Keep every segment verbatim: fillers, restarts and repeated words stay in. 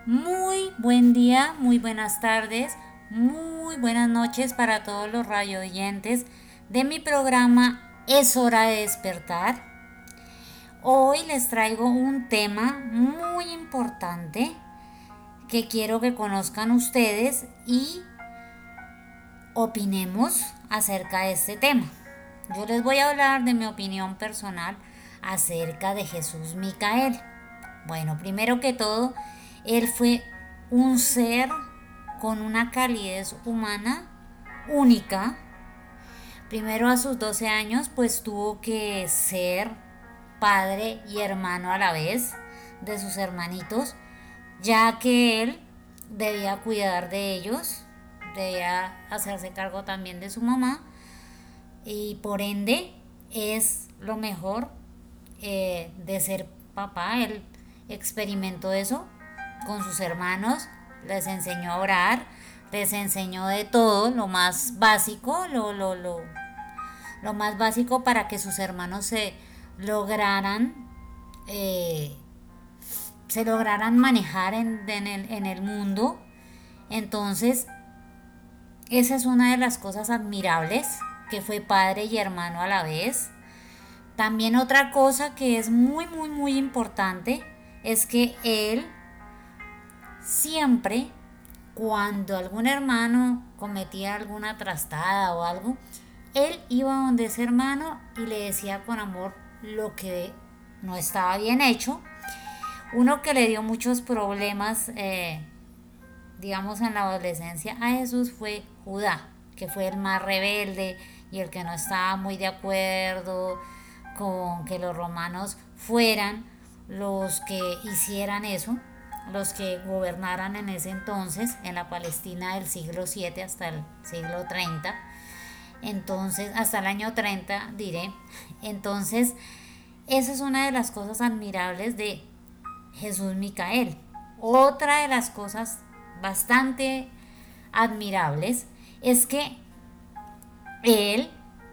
Muy buen día, muy buenas tardes, muy buenas noches para todos los radio oyentes de mi programa Es hora de despertar. Hoy les traigo un tema muy importante que quiero que conozcan ustedes y opinemos acerca de este tema. Yo les voy a hablar de mi opinión personal acerca de Jesús Micael. Bueno, primero que todo, él fue un ser con una calidez humana única. Primero a sus doce años, pues tuvo que ser padre y hermano a la vez de sus hermanitos, ya que él debía cuidar de ellos, debía hacerse cargo también de su mamá y por ende es lo mejor eh, de ser papá. Él experimentó eso con sus hermanos, les enseñó a orar, les enseñó de todo, lo más básico, lo, lo, lo, lo más básico para que sus hermanos se lograran, eh, se lograran manejar en, en, el, en el mundo. Entonces, esa es una de las cosas admirables, que fue padre y hermano a la vez. También otra cosa que es muy, muy, muy importante es que él siempre, cuando algún hermano cometía alguna trastada o algo, él iba donde ese hermano y le decía con amor lo que no estaba bien hecho. Uno que le dio muchos problemas, eh, digamos, en la adolescencia a Jesús fue Judá, que fue el más rebelde y el que no estaba muy de acuerdo con que los romanos fueran los que hicieran eso, los que gobernaran en ese entonces, en la Palestina del siglo siete hasta el siglo treinta, entonces, hasta el año treinta diré. Entonces, esa es una de las cosas admirables de Jesús Micael. Otra de las cosas bastante admirables es que él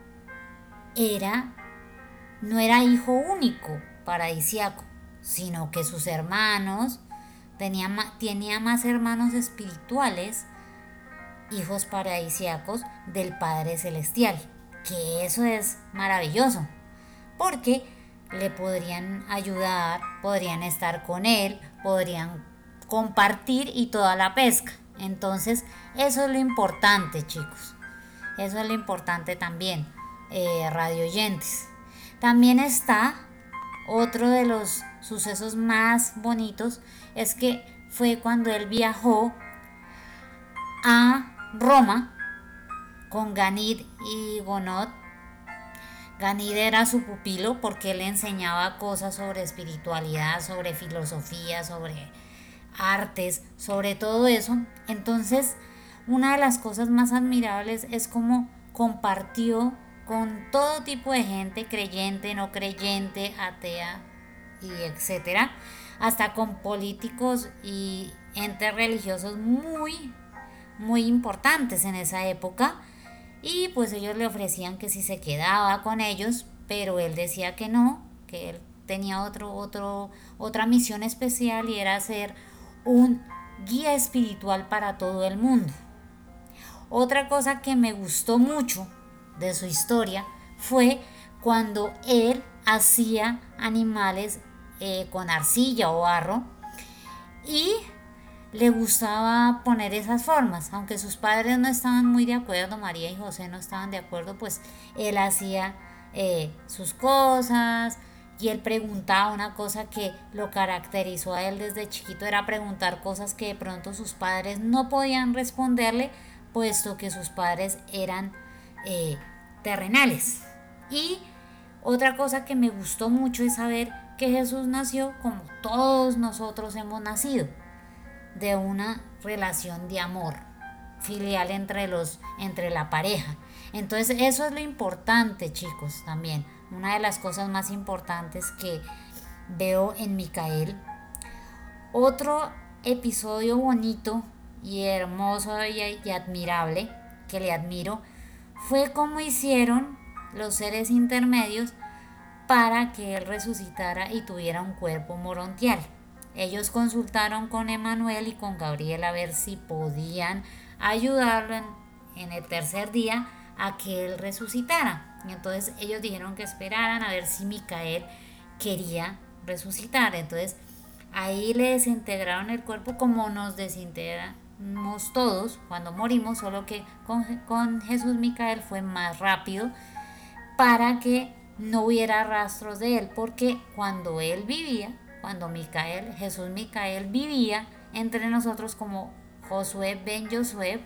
era no era hijo único paradisiaco, sino que sus hermanos tenía, tenía más hermanos espirituales, hijos paradisiacos del Padre Celestial, que eso es maravilloso, porque le podrían ayudar, podrían estar con él, podrían compartir y toda la pesca. Entonces, eso es lo importante, chicos. Eso es lo importante también, eh, radio oyentes. También está otro de los sucesos más bonitos, es que fue cuando él viajó a Roma con Ganid y Gonod. Ganid era su pupilo porque él le enseñaba cosas sobre espiritualidad, sobre filosofía, sobre artes, sobre todo eso. Entonces, una de las cosas más admirables es cómo compartió con todo tipo de gente, creyente, no creyente, atea y etcétera, hasta con políticos y entes religiosos muy, muy importantes en esa época. Y pues ellos le ofrecían que si se quedaba con ellos, pero él decía que no, que él tenía otro, otro, otra misión especial y era ser un guía espiritual para todo el mundo. Otra cosa que me gustó mucho de su historia fue cuando él hacía animales eh, con arcilla o barro y le gustaba poner esas formas, aunque sus padres no estaban muy de acuerdo, María y José no estaban de acuerdo, pues él hacía eh, sus cosas y él preguntaba una cosa que lo caracterizó a él desde chiquito, era preguntar cosas que de pronto sus padres no podían responderle, puesto que sus padres eran eh, terrenales. Y otra cosa que me gustó mucho es saber que Jesús nació como todos nosotros hemos nacido, de una relación de amor filial entre los entre la pareja. Entonces, eso es lo importante, chicos, también. Una de las cosas más importantes que veo en Micael. Otro episodio bonito y hermoso y, y admirable que le admiro fue cómo hicieron los seres intermedios para que él resucitara y tuviera un cuerpo morontial. ellos consultaron con Emanuel y con Gabriel a ver si podían ayudarlo en, en el tercer día a que él resucitara. Y entonces ellos dijeron que esperaran a ver si Micael quería resucitar. Entonces ahí le desintegraron el cuerpo como nos desintegramos todos cuando morimos, solo que con, con Jesús Micael fue más rápido para que no hubiera rastros de él, porque cuando él vivía, cuando Micael, Jesús Micael vivía entre nosotros como Josué ben Josué,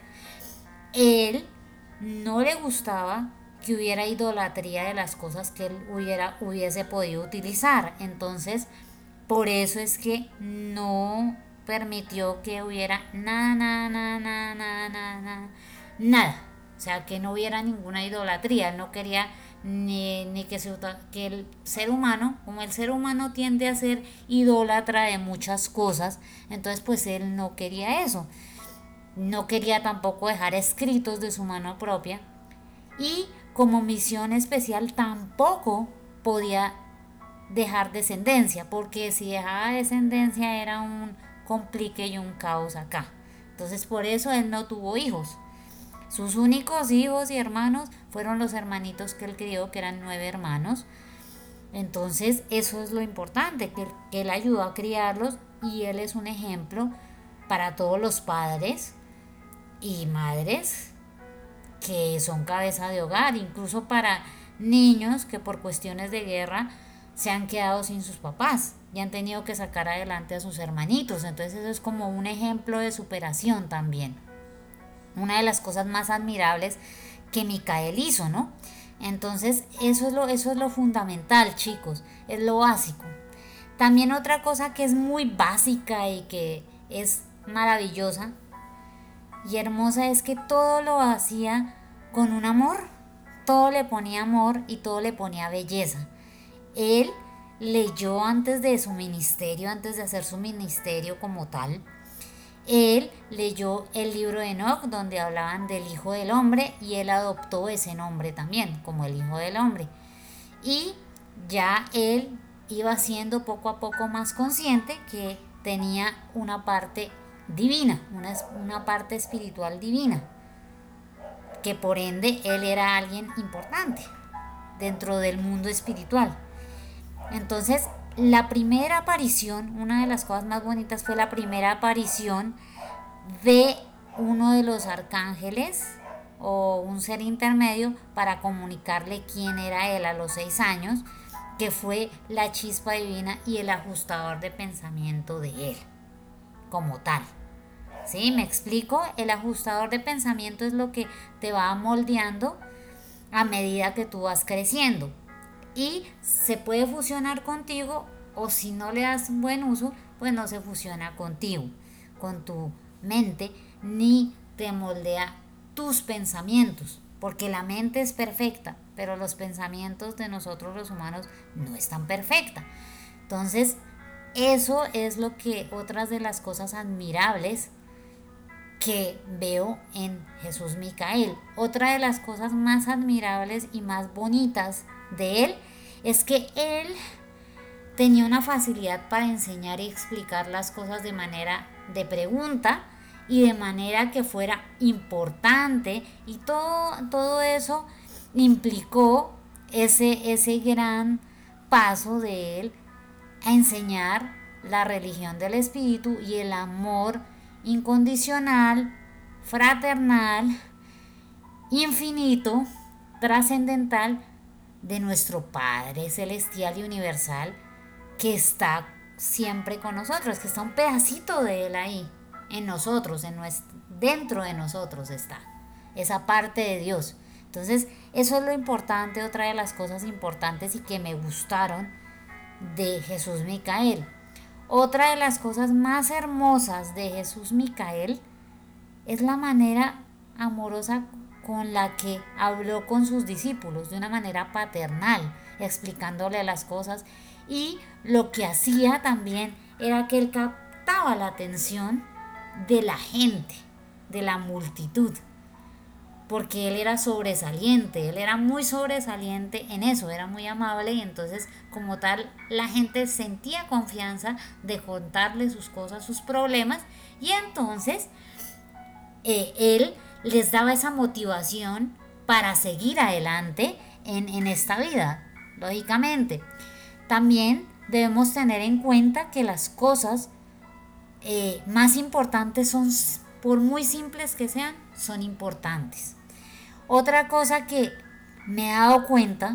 él no le gustaba que hubiera idolatría de las cosas que él hubiera, hubiese podido utilizar. Entonces, por eso es que no permitió que hubiera nada, nada, nada, nada, nada, nada, nada, nada. O sea, que no hubiera ninguna idolatría. Él no quería ni, ni que, se, que el ser humano, como el ser humano tiende a ser idólatra de muchas cosas, entonces pues él no quería eso. No quería tampoco dejar escritos de su mano propia. Y como misión especial tampoco podía dejar descendencia, porque si dejaba descendencia era un complique y un caos acá. Entonces por eso él no tuvo hijos. Sus únicos hijos y hermanos fueron los hermanitos que él crió, que eran nueve hermanos. Entonces eso es lo importante, que, que él ayudó a criarlos, y él es un ejemplo para todos los padres y madres que son cabeza de hogar, incluso para niños que por cuestiones de guerra se han quedado sin sus papás y han tenido que sacar adelante a sus hermanitos. Entonces eso es como un ejemplo de superación también. Una de las cosas más admirables que Micael hizo, ¿no? Entonces eso es lo, eso es lo fundamental, chicos, es lo básico. También otra cosa que es muy básica y que es maravillosa y hermosa es que todo lo hacía con un amor, todo le ponía amor y todo le ponía belleza. Él leyó antes de su ministerio, antes de hacer su ministerio como tal, él leyó el libro de Enoc, donde hablaban del Hijo del Hombre, y él adoptó ese nombre también, como el Hijo del Hombre. Y ya él iba siendo poco a poco más consciente que tenía una parte divina, una, una parte espiritual divina, que por ende él era alguien importante dentro del mundo espiritual. Entonces, la primera aparición, una de las cosas más bonitas fue la primera aparición de uno de los arcángeles o un ser intermedio para comunicarle quién era él a los seis años, que fue la chispa divina y el ajustador de pensamiento de él, como tal. ¿Sí? ¿Me explico? El ajustador de pensamiento es lo que te va moldeando a medida que tú vas creciendo. Y se puede fusionar contigo, o si no le das buen uso, pues no se fusiona contigo, con tu mente, ni te moldea tus pensamientos, porque la mente es perfecta, pero los pensamientos de nosotros los humanos no están perfectos. Entonces, eso es lo que, otras de las cosas admirables que veo en Jesús Micael. Otra de las cosas más admirables y más bonitas de él es que él tenía una facilidad para enseñar y explicar las cosas de manera de pregunta y de manera que fuera importante, y todo, todo eso implicó ese, ese gran paso de él a enseñar la religión del espíritu y el amor incondicional, fraternal, infinito, trascendental de nuestro Padre celestial y universal, que está siempre con nosotros, que está un pedacito de él ahí, en nosotros, en nuestro, dentro de nosotros está esa parte de Dios. Entonces eso es lo importante, otra de las cosas importantes y que me gustaron de Jesús Micael. Otra de las cosas más hermosas de Jesús Micael es la manera amorosa con la que habló con sus discípulos, de una manera paternal, explicándole las cosas, y lo que hacía también era que él captaba la atención de la gente, de la multitud, porque él era sobresaliente, él era muy sobresaliente en eso, era muy amable y entonces como tal la gente sentía confianza de contarle sus cosas, sus problemas y entonces eh, él les daba esa motivación para seguir adelante en, en esta vida, lógicamente. También debemos tener en cuenta que las cosas eh, más importantes son, por muy simples que sean, son importantes. Otra cosa que me he dado cuenta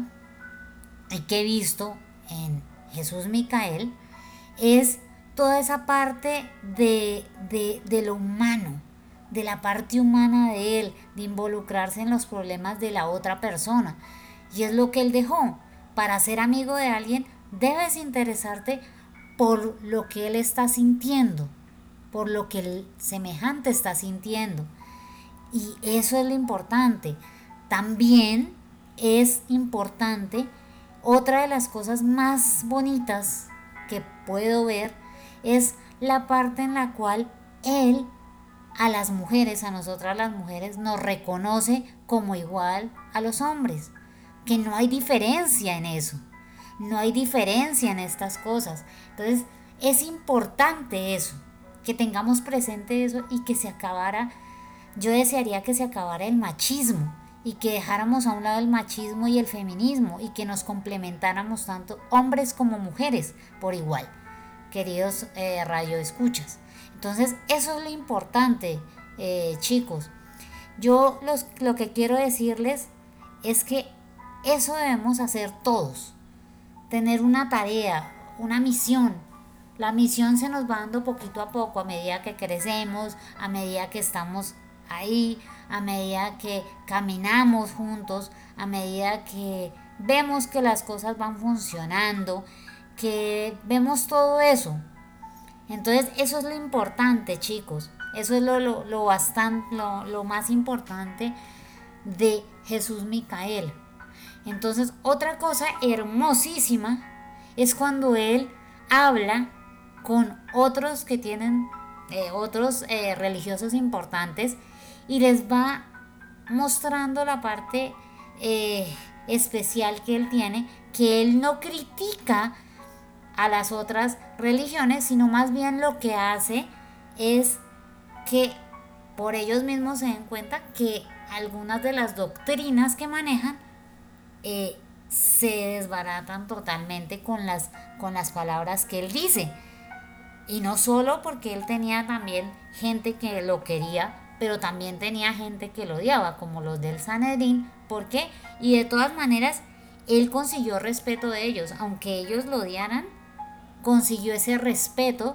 y que he visto en Jesús Micael es toda esa parte de, de, de lo humano, de la parte humana de él, de involucrarse en los problemas de la otra persona. Y es lo que él dejó. Para ser amigo de alguien, debes interesarte por lo que él está sintiendo, por lo que el semejante está sintiendo. Y eso es lo importante. También es importante, otra de las cosas más bonitas que puedo ver es la parte en la cual él a las mujeres, a nosotras las mujeres, nos reconoce como igual a los hombres, que no hay diferencia en eso, no hay diferencia en estas cosas. Entonces es importante eso, que tengamos presente eso y que se acabara, yo desearía que se acabara el machismo y que dejáramos a un lado el machismo y el feminismo y que nos complementáramos tanto hombres como mujeres por igual, queridos eh, radioescuchas. Entonces eso es lo importante, eh, chicos. Yo los, lo que quiero decirles es que eso debemos hacer todos, tener una tarea, una misión. La misión se nos va dando poquito a poco a medida que crecemos, a medida que estamos ahí, a medida que caminamos juntos, a medida que vemos que las cosas van funcionando, que vemos todo eso. Entonces eso es lo importante, chicos. Eso es lo, lo, lo, bastante, lo, lo más importante de Jesús Micael. Entonces otra cosa hermosísima es cuando él habla con otros que tienen eh, otros eh, religiosos importantes y les va mostrando la parte eh, especial que él tiene, que él no critica a las otras religiones, sino más bien lo que hace es que por ellos mismos se den cuenta que algunas de las doctrinas que manejan eh, se desbaratan totalmente con las, con las palabras que él dice. Y no solo porque él tenía también gente que lo quería, pero también tenía gente que lo odiaba, como los del Sanedrín. ¿Por qué? Y de todas maneras, él consiguió respeto de ellos, aunque ellos lo odiaran, consiguió ese respeto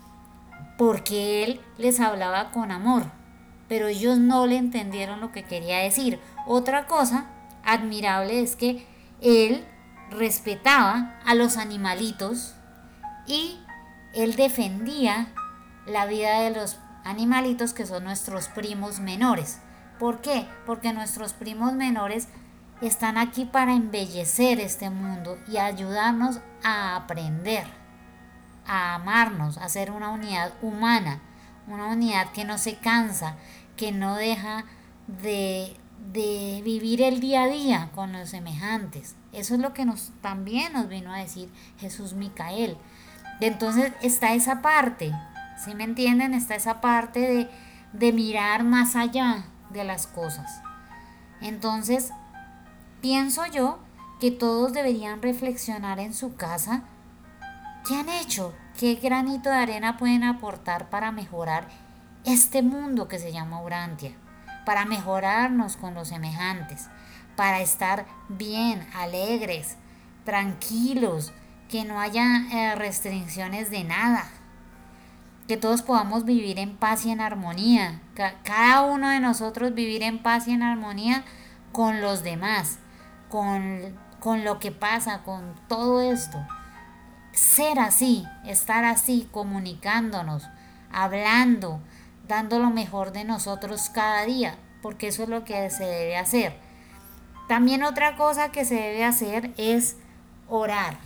porque él les hablaba con amor, pero ellos no le entendieron lo que quería decir. Otra cosa admirable es que él respetaba a los animalitos y él defendía la vida de los animalitos que son nuestros primos menores. ¿Por qué? Porque nuestros primos menores están aquí para embellecer este mundo y ayudarnos a aprender, a amarnos, a ser una unidad humana, una unidad que no se cansa, que no deja de, de vivir el día a día con los semejantes. Eso es lo que nos, también nos vino a decir Jesús Micael. Entonces está esa parte, ¿sí me entienden? Está esa parte de, de mirar más allá de las cosas. Entonces, pienso yo que todos deberían reflexionar en su casa qué han hecho, qué granito de arena pueden aportar para mejorar este mundo que se llama Urantia, para mejorarnos con los semejantes, para estar bien, alegres, tranquilos, que no haya eh, restricciones de nada, que todos podamos vivir en paz y en armonía, cada uno de nosotros vivir en paz y en armonía con los demás, con, con lo que pasa, con todo esto. Ser así, estar así, comunicándonos, hablando, dando lo mejor de nosotros cada día, porque eso es lo que se debe hacer. También otra cosa que se debe hacer es orar.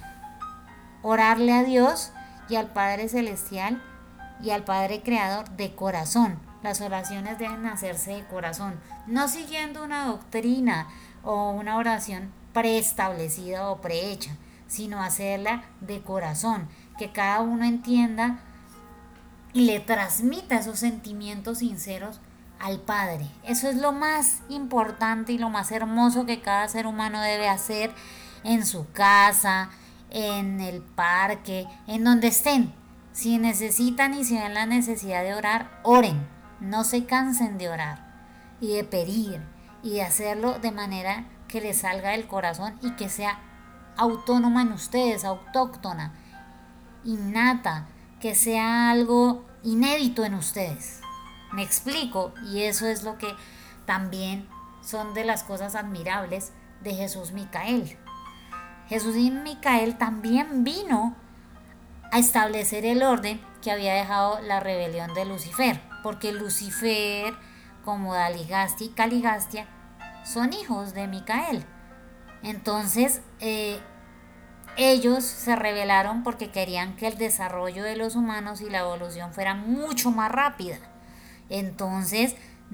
Orarle a Dios y al Padre Celestial y al Padre Creador de corazón, Las oraciones deben hacerse de corazón, no siguiendo una doctrina o una oración preestablecida o prehecha, sino hacerla de corazón, que cada uno entienda y le transmita esos sentimientos sinceros al Padre. Eso es lo más importante y lo más hermoso que cada ser humano debe hacer en su casa, en el parque, en donde estén. Si necesitan y si ven la necesidad de orar, oren. No se cansen de orar y de pedir y de hacerlo de manera que les salga del corazón y que sea autónoma en ustedes, autóctona, innata, que sea algo inédito en ustedes. Me explico, y eso es lo que también son de las cosas admirables de Jesús Micael. Jesús y Micael también vino a establecer el orden que había dejado la rebelión de Lucifer, porque Lucifer, como Daligastia y Caligastia, son hijos de Micael. Entonces, eh, ellos se rebelaron porque querían que el desarrollo de los humanos y la evolución fuera mucho más rápida. Entonces,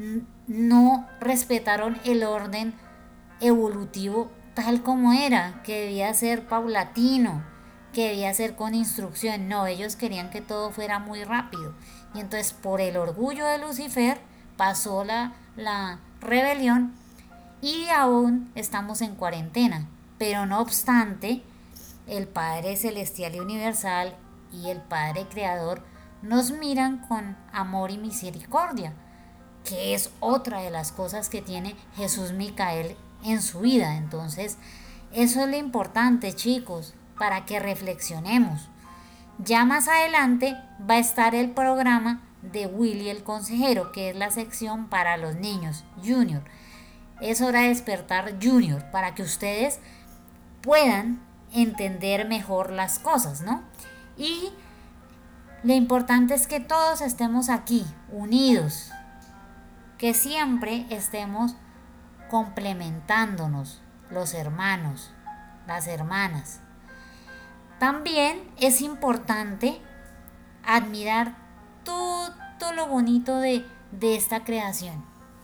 no respetaron el orden evolutivo tal como era, que debía ser paulatino, que debía ser con instrucción. No, ellos querían que todo fuera muy rápido. Y entonces, por el orgullo de Lucifer, pasó la, la rebelión y aún estamos en cuarentena. Pero no obstante, el Padre Celestial y Universal y el Padre Creador nos miran con amor y misericordia, que es otra de las cosas que tiene Jesús Micael en su vida. Entonces, eso es lo importante, chicos, para que reflexionemos. Ya más adelante va a estar el programa de Willy el Consejero, que es la sección para los niños, Junior. Es hora de despertar Junior, para que ustedes puedan entender mejor las cosas, ¿no? Y lo importante es que todos estemos aquí, unidos, que siempre estemos complementándonos, los hermanos, las hermanas. También es importante admirar todo lo bonito de, de esta creación.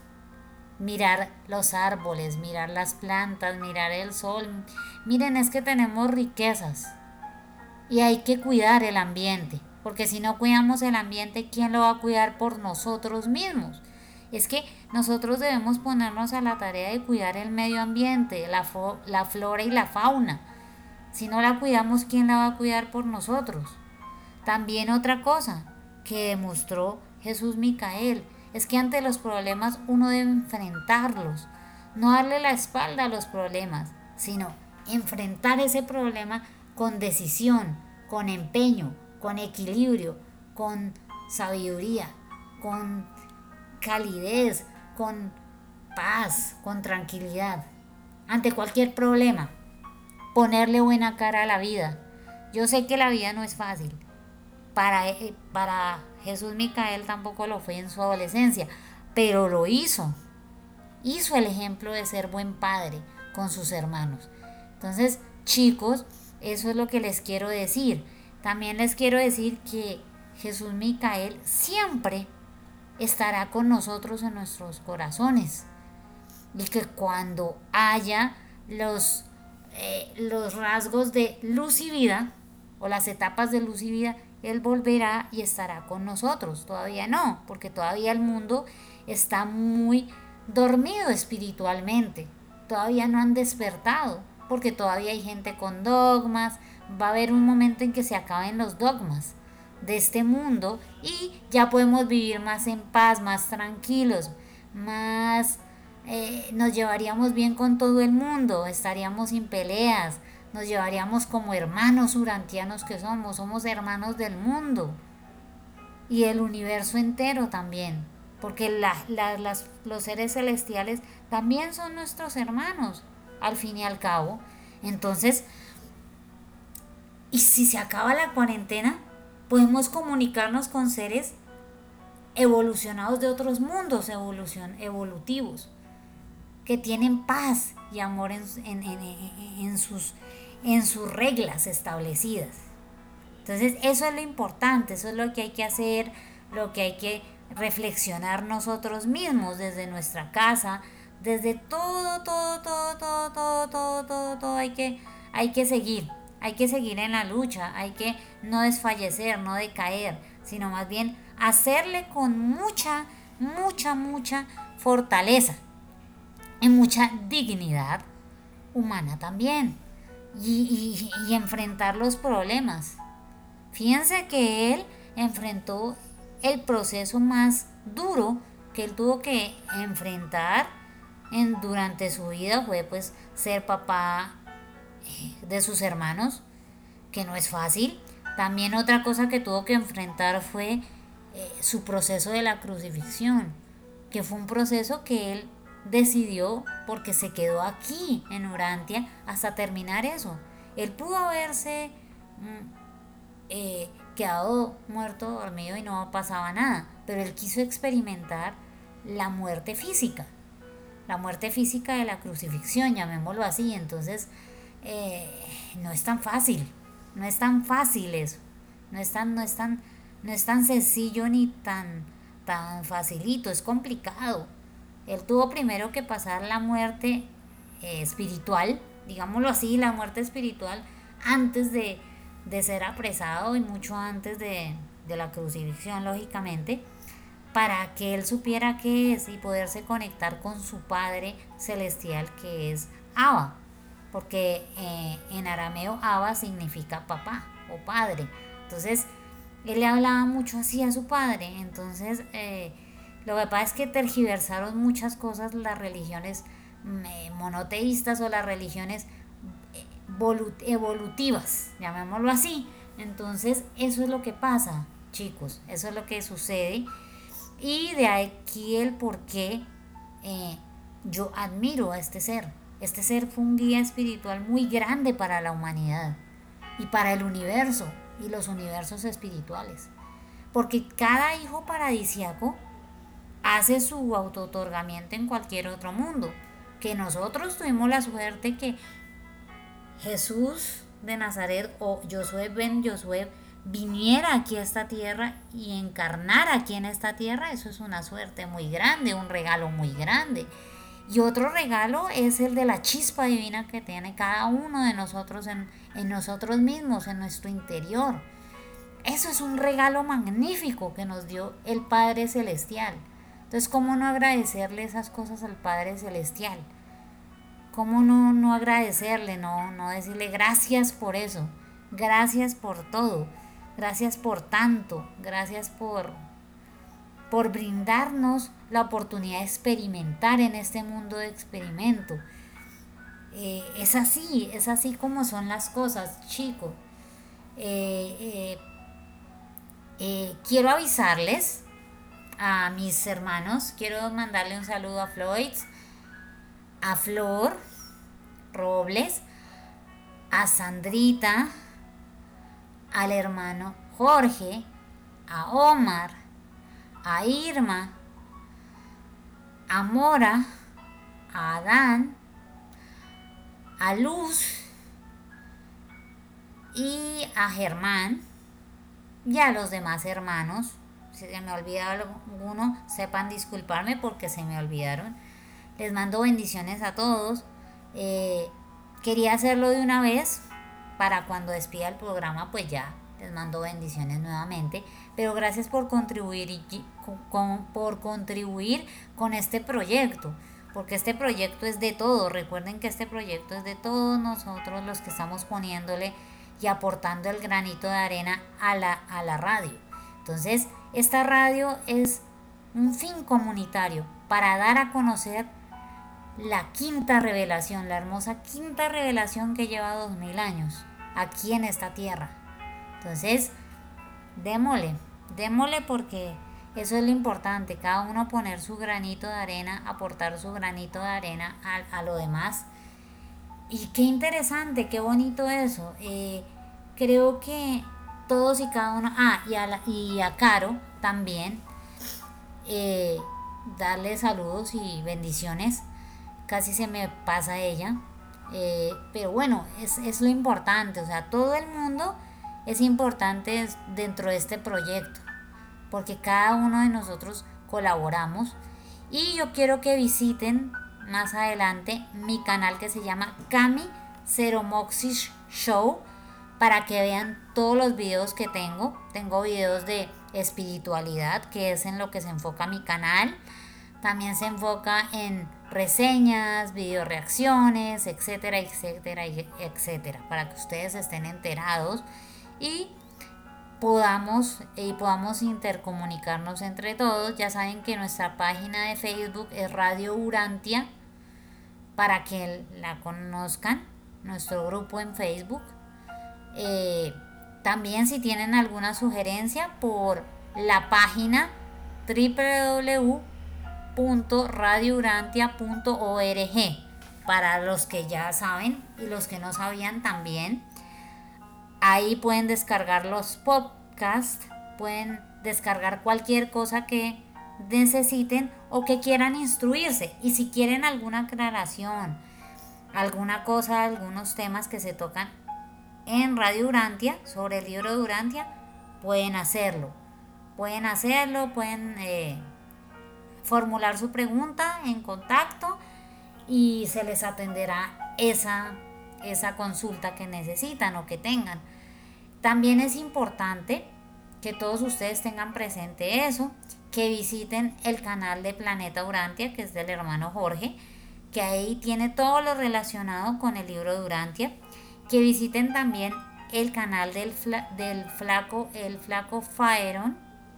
Mirar los árboles, mirar las plantas, mirar el sol. Miren, es que tenemos riquezas y hay que cuidar el ambiente, porque si no cuidamos el ambiente, ¿quién lo va a cuidar por nosotros mismos? Es que nosotros debemos ponernos a la tarea de cuidar el medio ambiente, la, fo- la flora y la fauna. Si no la cuidamos, ¿quién la va a cuidar por nosotros? También otra cosa que demostró Jesús Micael es que ante los problemas uno debe enfrentarlos, no darle la espalda a los problemas, sino enfrentar ese problema con decisión, con empeño, con equilibrio, con sabiduría, con calidez, con paz, con tranquilidad. Ante cualquier problema, ponerle buena cara a la vida. Yo sé que la vida no es fácil. Para, para Jesús Micael tampoco lo fue en su adolescencia, pero lo hizo. Hizo el ejemplo de ser buen padre con sus hermanos. Entonces, chicos, eso es lo que les quiero decir. También les quiero decir que Jesús Micael siempre estará con nosotros en nuestros corazones. Y que cuando haya los, eh, los rasgos de luz y vida, o las etapas de luz y vida, Él volverá y estará con nosotros. Todavía no, porque todavía el mundo está muy dormido espiritualmente. Todavía no han despertado, porque todavía hay gente con dogmas. Va a haber un momento en que se acaben los dogmas de este mundo y ya podemos vivir más en paz, más tranquilos, más eh, nos llevaríamos bien con todo el mundo, estaríamos sin peleas, nos llevaríamos como hermanos urantianos que somos, somos hermanos del mundo y el universo entero también, porque la, la, las, los seres celestiales también son nuestros hermanos, al fin y al cabo. Entonces, y si se acaba la cuarentena, podemos comunicarnos con seres evolucionados de otros mundos evolución, evolutivos, que tienen paz y amor en, en, en, en, sus, en sus reglas establecidas. Entonces, eso es lo importante, eso es lo que hay que hacer, lo que hay que reflexionar nosotros mismos desde nuestra casa, desde todo, todo, todo, todo, todo, todo, todo, todo, hay que, hay que seguir, hay que seguir en la lucha, hay que no desfallecer, no decaer, sino más bien hacerle con mucha, mucha, mucha fortaleza y mucha dignidad humana también, y, y, y enfrentar los problemas. Fíjense que él enfrentó el proceso más duro que él tuvo que enfrentar en, durante su vida, fue pues ser papá de sus hermanos, que no es fácil. También otra cosa que tuvo que enfrentar fue eh, su proceso de la crucifixión, que fue un proceso que él decidió porque se quedó aquí en Urantia hasta terminar eso. Él pudo haberse mm, eh, quedado muerto, dormido y no pasaba nada, pero él quiso experimentar la muerte física, la muerte física de la crucifixión, llamémoslo así. Entonces, eh, no es tan fácil, no es tan fácil eso, no es tan, no es tan, no es tan sencillo ni tan, tan facilito, es complicado. Él tuvo primero que pasar la muerte eh, espiritual, digámoslo así, la muerte espiritual, antes de, de ser apresado y mucho antes de, de la crucifixión, lógicamente, para que él supiera qué es y poderse conectar con su Padre Celestial, que es Abba, porque eh, en arameo Abba significa papá o padre. Entonces, él le hablaba mucho así a su padre. Entonces, eh, lo que pasa es que tergiversaron muchas cosas las religiones eh, monoteístas o las religiones eh, evolutivas, llamémoslo así. Entonces, eso es lo que pasa, chicos, eso es lo que sucede. Y de aquí el por qué eh, yo admiro a este ser. Este ser fue un guía espiritual muy grande para la humanidad y para el universo y los universos espirituales. Porque cada hijo paradisiaco hace su auto-otorgamiento en cualquier otro mundo. Que nosotros tuvimos la suerte que Jesús de Nazaret o Josué ben Josué viniera aquí a esta tierra y encarnara aquí en esta tierra. Eso es una suerte muy grande, un regalo muy grande. Y otro regalo es el de la chispa divina que tiene cada uno de nosotros en, en nosotros mismos, en nuestro interior. Eso es un regalo magnífico que nos dio el Padre Celestial. Entonces, ¿cómo no agradecerle esas cosas al Padre Celestial? ¿Cómo no, no agradecerle, no, no decirle gracias por eso? Gracias por todo, gracias por tanto, gracias por, por brindarnos la oportunidad de experimentar en este mundo de experimento. Eh, es así, es así como son las cosas, chicos. Eh, eh, eh, quiero avisarles a mis hermanos, quiero mandarle un saludo a Floyd, a Flor Robles, a Sandrita, al hermano Jorge, a Omar, a Irma, a Mora, a Adán, a Luz y a Germán y a los demás hermanos. Si se me olvida alguno, sepan disculparme porque se me olvidaron. Les mando bendiciones a todos. Eh, quería hacerlo de una vez para cuando despida el programa, pues ya les mando bendiciones nuevamente. Pero gracias por contribuir y, con, por contribuir con este proyecto, porque este proyecto es de todos. Recuerden que este proyecto es de todos nosotros los que estamos poniéndole y aportando el granito de arena a la, a la radio. Entonces, esta radio es un fin comunitario para dar a conocer la quinta revelación, la hermosa quinta revelación que lleva dos mil años aquí en esta tierra. Entonces, démosle, démosle porque eso es lo importante, cada uno poner su granito de arena, aportar su granito de arena a, a lo demás. Y qué interesante, qué bonito eso. Eh, creo que todos y cada uno, ah, y a, la, y a Caro también, eh, darle saludos y bendiciones. Casi se me pasa ella, eh, pero bueno, es, es lo importante, o sea, todo el mundo es importante dentro de este proyecto. porque cada uno de nosotros colaboramos. Y yo quiero que visiten más adelante mi canal que se llama Cami Ceromoxis Show, para que vean todos los videos que tengo. Tengo videos de espiritualidad, que es en lo que se enfoca mi canal. También se enfoca en reseñas, video reacciones, etcétera, etcétera, etcétera, para que ustedes estén enterados y podamos y podamos intercomunicarnos entre todos. Ya saben que nuestra página de Facebook es Radio Urantia, para que la conozcan, nuestro grupo en Facebook. Eh, también si tienen alguna sugerencia, por la página doble u doble u doble u punto radio urantia punto org, para los que ya saben y los que no sabían también. Ahí pueden descargar los podcasts, pueden descargar cualquier cosa que necesiten o que quieran instruirse. Y si quieren alguna aclaración, alguna cosa, algunos temas que se tocan en Radio Urantia sobre el libro de Urantia, pueden hacerlo. Pueden hacerlo, pueden eh, formular su pregunta en contacto y se les atenderá esa, esa consulta que necesitan o que tengan. También es importante que todos ustedes tengan presente eso, que visiten el canal de Planeta Urantia, que es del hermano Jorge, que ahí tiene todo lo relacionado con el libro de Urantia. Que visiten también el canal del, fla, del flaco, el flaco Faeron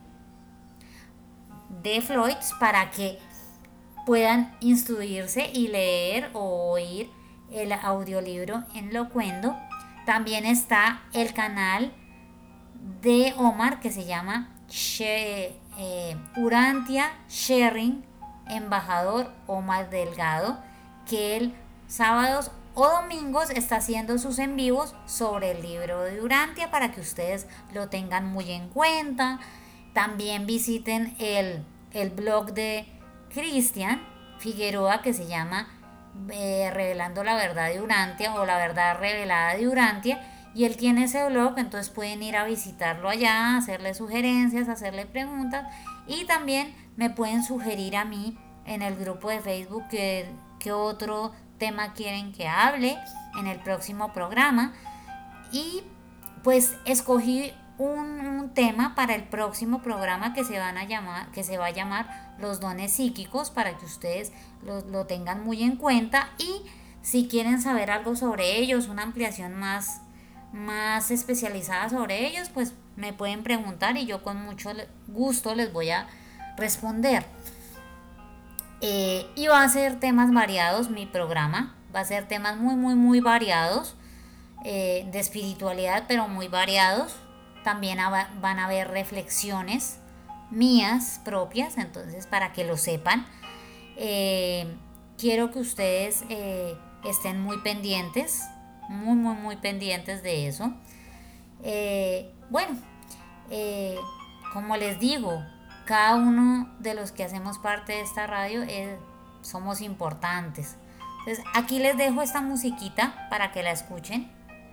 de Floyds, para que puedan instruirse y leer o oír el audiolibro en Locuendo. También está el canal de Omar, que se llama She, eh, Urantia Sharing, embajador Omar Delgado, que el sábados o domingos está haciendo sus en vivos sobre el libro de Urantia, para que ustedes lo tengan muy en cuenta. También visiten el, el blog de Cristian Figueroa, que se llama eh, Revelando la Verdad de Urantia, o La Verdad Revelada de Urantia, y él tiene ese blog, entonces pueden ir a visitarlo allá, hacerle sugerencias, hacerle preguntas, y también me pueden sugerir a mí en el grupo de Facebook que, que otro tema quieren que hable en el próximo programa. Y pues escogí un, un tema para el próximo programa que se van a llamar, que se va a llamar Los dones psíquicos, para que ustedes lo, lo tengan muy en cuenta. Y si quieren saber algo sobre ellos, una ampliación más, más especializada sobre ellos, pues me pueden preguntar y yo con mucho gusto les voy a responder. Eh, y va a ser temas variados mi programa, va a ser temas muy muy muy variados, eh, de espiritualidad, pero muy variados. También a, van a haber reflexiones mías propias, entonces para que lo sepan. Eh, quiero que ustedes eh, estén muy pendientes, muy muy muy pendientes de eso. Eh, bueno, eh, como les digo, cada uno de los que hacemos parte de esta radio es, somos importantes. Entonces aquí les dejo esta musiquita para que la escuchen.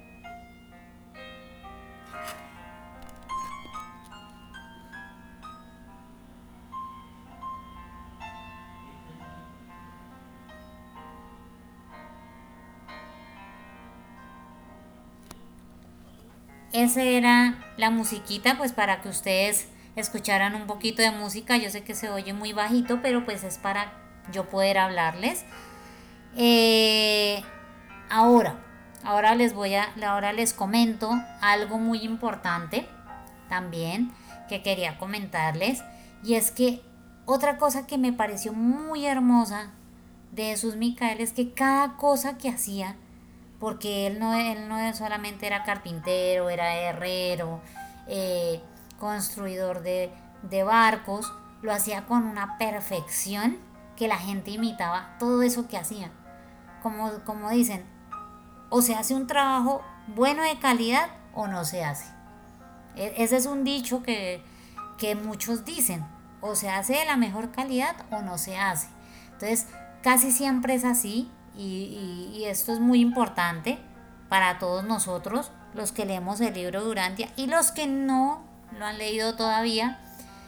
Esa era la musiquita, pues para que ustedes escucharan un poquito de música. Yo sé que se oye muy bajito, pero pues es para yo poder hablarles. Eh, ahora, ahora les voy a, ahora les comento algo muy importante también que quería comentarles, y es que otra cosa que me pareció muy hermosa de Jesús Micael es que cada cosa que hacía, porque él no, él no solamente era carpintero, era herrero, eh, construidor de, de barcos, lo hacía con una perfección que la gente imitaba todo eso que hacía. Como, como dicen, o se hace un trabajo bueno de calidad o no se hace. E- ese es un dicho que, que muchos dicen, o se hace de la mejor calidad o no se hace. Entonces, casi siempre es así. Y, y, y esto es muy importante para todos nosotros, los que leemos el libro de Urantia y los que no lo han leído todavía.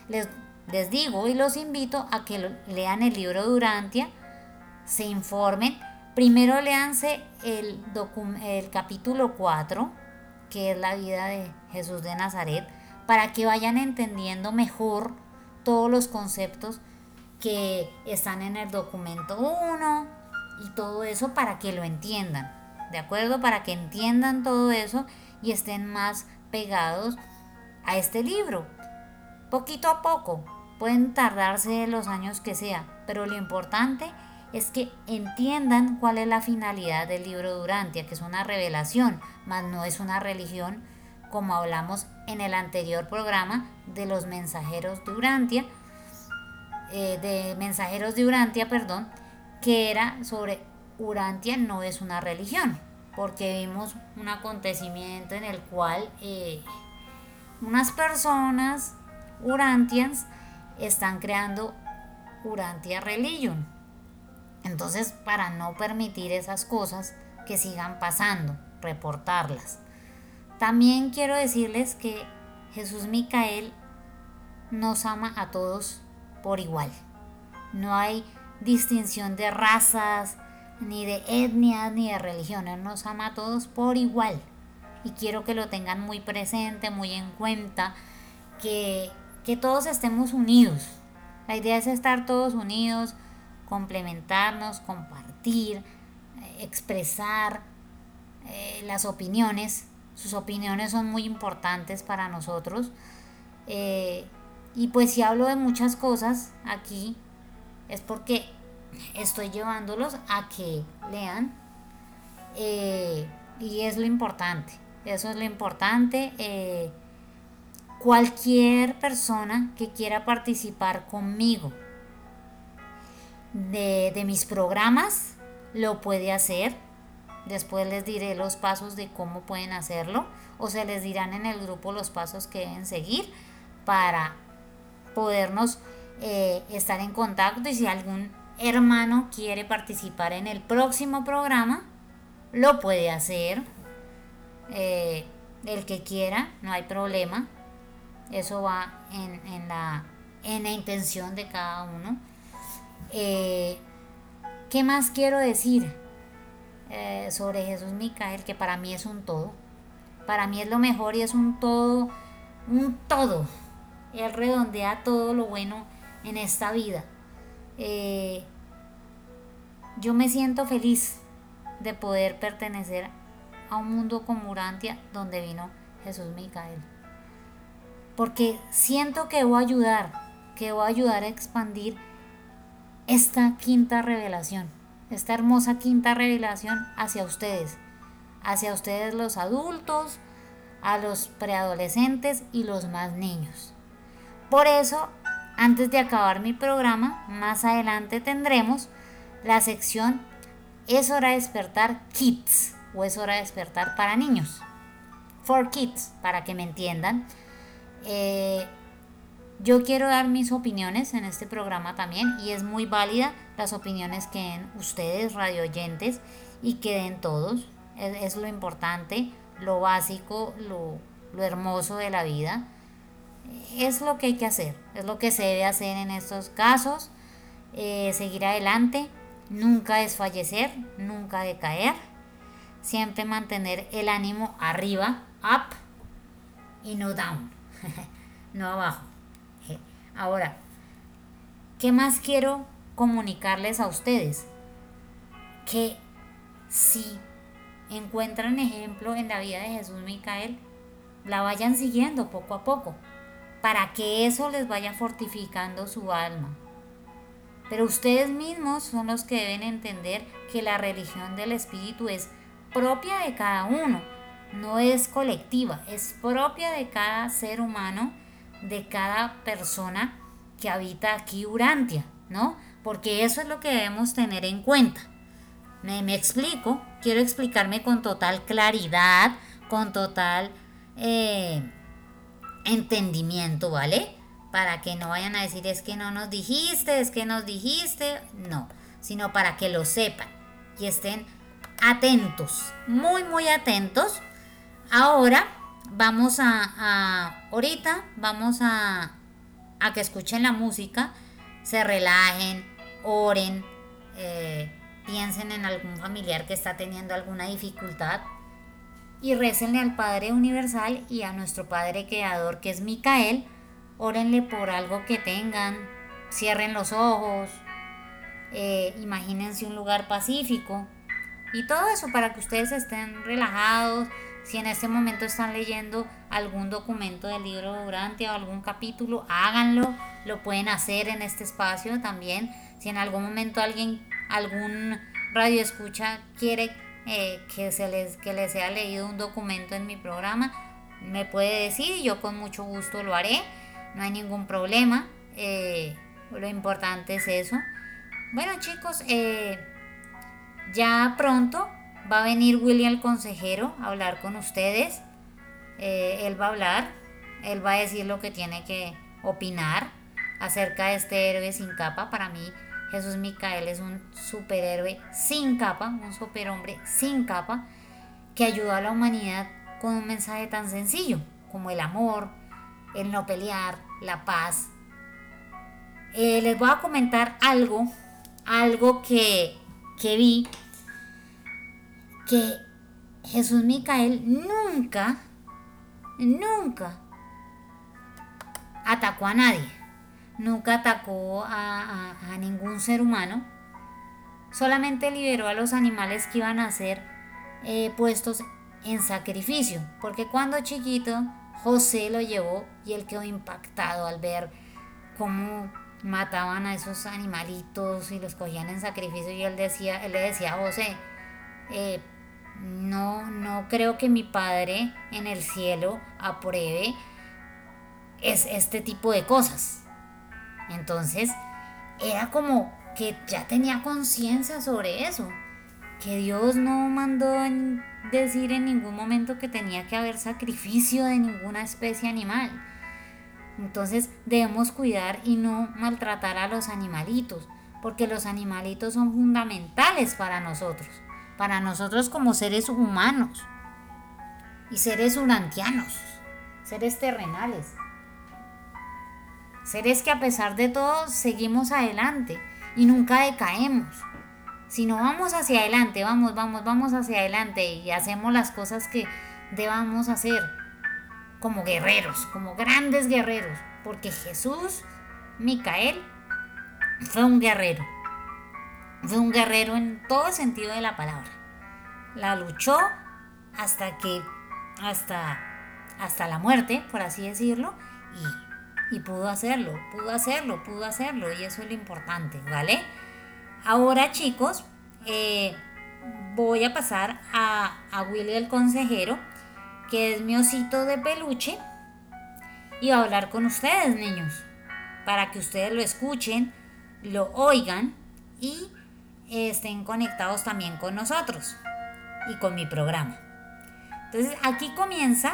les, les digo y los invito a que lo- lean el libro de Urantia, se informen. Primero léanse el, docu- el capítulo cuatro, que es la vida de Jesús de Nazaret, para que vayan entendiendo mejor todos los conceptos que están en el documento uno y todo eso para que lo entiendan, ¿de acuerdo? Para que entiendan todo eso y estén más pegados a este libro. Poquito a poco, pueden tardarse los años que sea, pero lo importante es que entiendan cuál es la finalidad del libro de Urantia, que es una revelación, más no es una religión, como hablamos en el anterior programa de los mensajeros de Urantia, eh, de mensajeros de Urantia, perdón, que era sobre Urantia no es una religión, porque vimos un acontecimiento en el cual eh, unas personas Urantians están creando Urantia Religion. Entonces, para no permitir esas cosas que sigan pasando, reportarlas. También quiero decirles que Jesús Micael nos ama a todos por igual. No hay distinción de razas, ni de etnias, ni de religión. Él nos ama a todos por igual. Y quiero que lo tengan muy presente, muy en cuenta, que, que todos estemos unidos. La idea es estar todos unidos, complementarnos, compartir, eh, expresar eh, las opiniones. Sus opiniones son muy importantes para nosotros. Eh, y pues si hablo de muchas cosas aquí es porque estoy llevándolos a que lean, eh, y es lo importante. Eso es lo importante. Eh, cualquier persona que quiera participar conmigo de, de mis programas lo puede hacer. Después les diré los pasos de cómo pueden hacerlo, o se les dirán en el grupo los pasos que deben seguir para podernos eh, estar en contacto. Y si algún hermano quiere participar en el próximo programa, lo puede hacer. Eh, el que quiera, no hay problema. Eso va en, en, la, en la intención de cada uno. Eh, ¿Qué más quiero decir eh, sobre Jesús Micael? Que para mí es un todo. Para mí es lo mejor y es un todo, un todo. Él redondea todo lo bueno en esta vida. Eh, yo me siento feliz de poder pertenecer a un mundo como Urantia, donde vino Jesús Micael. Porque siento que voy a ayudar, que voy a ayudar a expandir esta quinta revelación, esta hermosa quinta revelación hacia ustedes, hacia ustedes los adultos, a los preadolescentes y los más niños. Por eso, antes de acabar mi programa, más adelante tendremos la sección Es hora de despertar Kids, o es hora de despertar para niños, for kids, para que me entiendan. Eh, yo quiero dar mis opiniones en este programa también, y es muy válida las opiniones que den ustedes, radio oyentes, y que den todos. Es, es lo importante, lo básico, lo, lo hermoso de la vida. Es lo que hay que hacer, es lo que se debe hacer en estos casos. Eh, seguir adelante, nunca desfallecer, nunca decaer, siempre mantener el ánimo arriba, up, y no down, no abajo. Ahora, ¿qué más quiero comunicarles a ustedes? Que si encuentran ejemplo en la vida de Jesús Micael, la vayan siguiendo poco a poco, para que eso les vaya fortificando su alma. Pero ustedes mismos son los que deben entender que la religión del espíritu es propia de cada uno, no es colectiva, es propia de cada ser humano, de cada persona que habita aquí Urantia, ¿no? Porque eso es lo que debemos tener en cuenta. Me, me explico, quiero explicarme con total claridad, con total eh, entendimiento, ¿vale? Para que no vayan a decir es que no nos dijiste, es que nos dijiste, no, sino para que lo sepan y estén atentos, muy muy atentos. Ahora vamos a, a ahorita vamos a, a que escuchen la música, se relajen, oren, eh, piensen en algún familiar que está teniendo alguna dificultad y récenle al Padre Universal y a nuestro Padre Creador, que es Micael. Órenle por algo que tengan, cierren los ojos, eh, imagínense un lugar pacífico y todo eso para que ustedes estén relajados. Si en este momento están leyendo algún documento del libro Durante o algún capítulo, háganlo, lo pueden hacer en este espacio también. Si en algún momento alguien, algún radio escucha quiere eh, que, se les, que les sea leído un documento en mi programa, me puede decir y yo con mucho gusto lo haré, no hay ningún problema. Eh, lo importante es eso. Bueno chicos, eh, ya pronto va a venir Willy el consejero a hablar con ustedes. Eh, él va a hablar, él va a decir lo que tiene que opinar acerca de este héroe sin capa. Para mí Jesús Micael es un superhéroe sin capa, un superhombre sin capa, que ayudó a la humanidad con un mensaje tan sencillo como el amor, el no pelear, la paz. Eh, les voy a comentar algo, algo que, que vi, que Jesús Micael nunca, nunca atacó a nadie, nunca atacó a, a, a ningún ser humano, solamente liberó a los animales que iban a ser eh, puestos en sacrificio, porque cuando chiquito José lo llevó y él quedó impactado al ver cómo mataban a esos animalitos y los cogían en sacrificio, y él decía, él le decía a José, eh, no, no creo que mi padre en el cielo apruebe es este tipo de cosas. Entonces era como que ya tenía conciencia sobre eso, que Dios no mandó en decir en ningún momento que tenía que haber sacrificio de ninguna especie animal. Entonces debemos cuidar y no maltratar a los animalitos, porque los animalitos son fundamentales para nosotros, para nosotros como seres humanos y seres urantianos, seres terrenales, seres que a pesar de todo seguimos adelante y nunca decaemos. Si no vamos hacia adelante, vamos, vamos, vamos hacia adelante y hacemos las cosas que debamos hacer como guerreros, como grandes guerreros, porque Jesús Micael fue un guerrero, fue un guerrero en todo sentido de la palabra. La luchó hasta que, hasta, hasta la muerte, por así decirlo, y, y pudo hacerlo, pudo hacerlo, pudo hacerlo, y eso es lo importante, ¿vale? Ahora chicos, eh, voy a pasar a, a Willy el consejero, que es mi osito de peluche, y va a hablar con ustedes, niños, para que ustedes lo escuchen, lo oigan y estén conectados también con nosotros y con mi programa. Entonces aquí comienza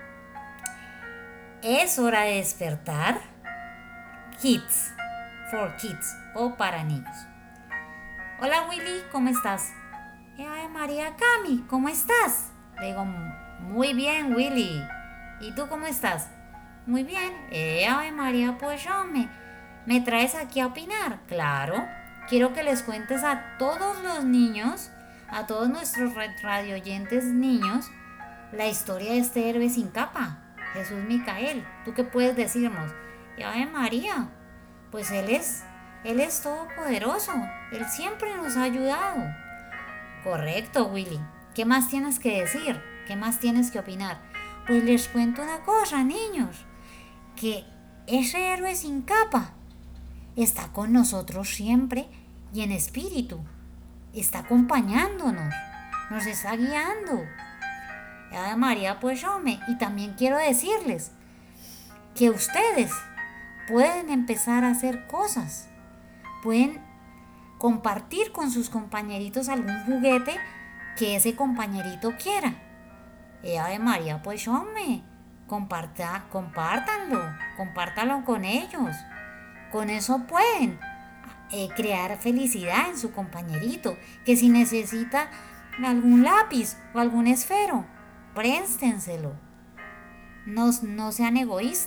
Es hora de despertar, Kids, for Kids, o para niños. Hola Willy, ¿cómo estás? Ay, María Cami, ¿cómo estás? Le digo, muy bien Willy. ¿Y tú cómo estás? Muy bien. Eh, ay María, pues yo me, me traes aquí a opinar. Claro, quiero que les cuentes a todos los niños, a todos nuestros radio oyentes niños, la historia de este héroe sin capa, Jesús Micael. ¿Tú qué puedes decirnos? Y ay María, pues él es, él es todopoderoso, él siempre nos ha ayudado. Correcto, Willy. ¿Qué más tienes que decir? ¿Qué más tienes que opinar? Pues les cuento una cosa, niños, que ese héroe sin capa está con nosotros siempre y en espíritu. Está acompañándonos, nos está guiando. Ay, María, pues hombre, y también quiero decirles que ustedes pueden empezar a hacer cosas, pueden compartir con sus compañeritos algún juguete que ese compañerito quiera. Eh, ay María, pues hombre, comparta, compártanlo, compártanlo con ellos. Con eso pueden eh, crear felicidad en su compañerito. Que si necesita algún lápiz o algún esfero, préstenselo. No, no sean egoístas,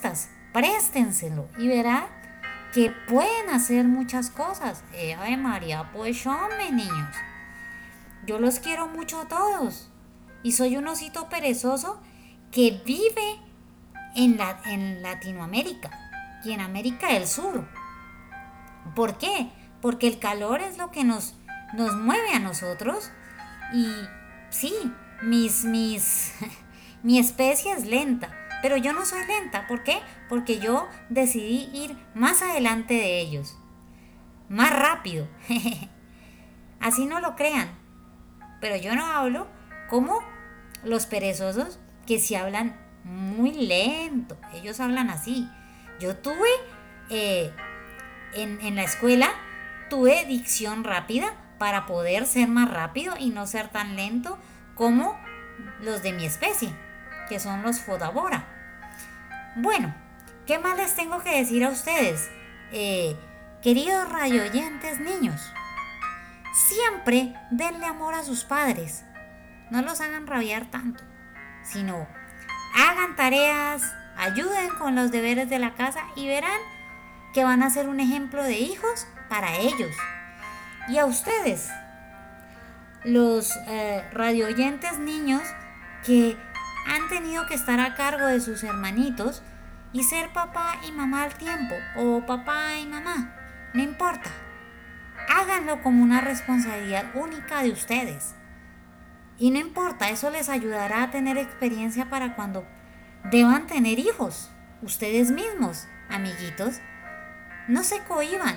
préstenselo y verá que pueden hacer muchas cosas. Eh, Ave María, pues hombre, niños. Yo los quiero mucho a todos. Y soy un osito perezoso que vive en, la, en Latinoamérica y en América del Sur. ¿Por qué? Porque el calor es lo que nos, nos mueve a nosotros. Y sí, mis, mis, mi especie es lenta. Pero yo no soy lenta. ¿Por qué? Porque yo decidí ir más adelante de ellos. Más rápido. Así no lo crean. Pero yo no hablo como los perezosos que sí hablan muy lento. Ellos hablan así. Yo tuve, eh, en, en la escuela, tuve dicción rápida para poder ser más rápido y no ser tan lento como los de mi especie, que son los Fodabora. Bueno, ¿qué más les tengo que decir a ustedes? Eh, queridos radioyentes niños, siempre denle amor a sus padres. No los hagan rabiar tanto, sino hagan tareas, ayuden con los deberes de la casa y verán que van a ser un ejemplo de hijos para ellos. Y a ustedes, los eh, radioyentes niños que han tenido que estar a cargo de sus hermanitos y ser papá y mamá al tiempo, o papá y mamá, no importa. Háganlo como una responsabilidad única de ustedes. Y no importa, eso les ayudará a tener experiencia para cuando deban tener hijos. Ustedes mismos, amiguitos, no se cohíban.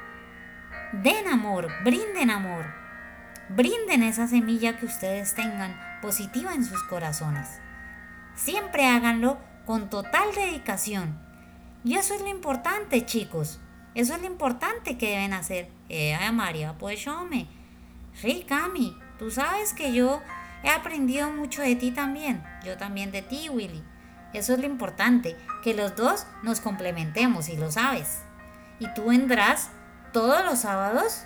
Den amor, brinden amor. Brinden esa semilla que ustedes tengan positiva en sus corazones. Siempre háganlo con total dedicación. Y eso es lo importante, chicos. Eso es lo importante que deben hacer. Eh, ay, María, pues yo me... Sí, Cami, tú sabes que yo he aprendido mucho de ti también. Yo también de ti, Willy. Eso es lo importante, que los dos nos complementemos, y lo sabes. Y tú vendrás todos los sábados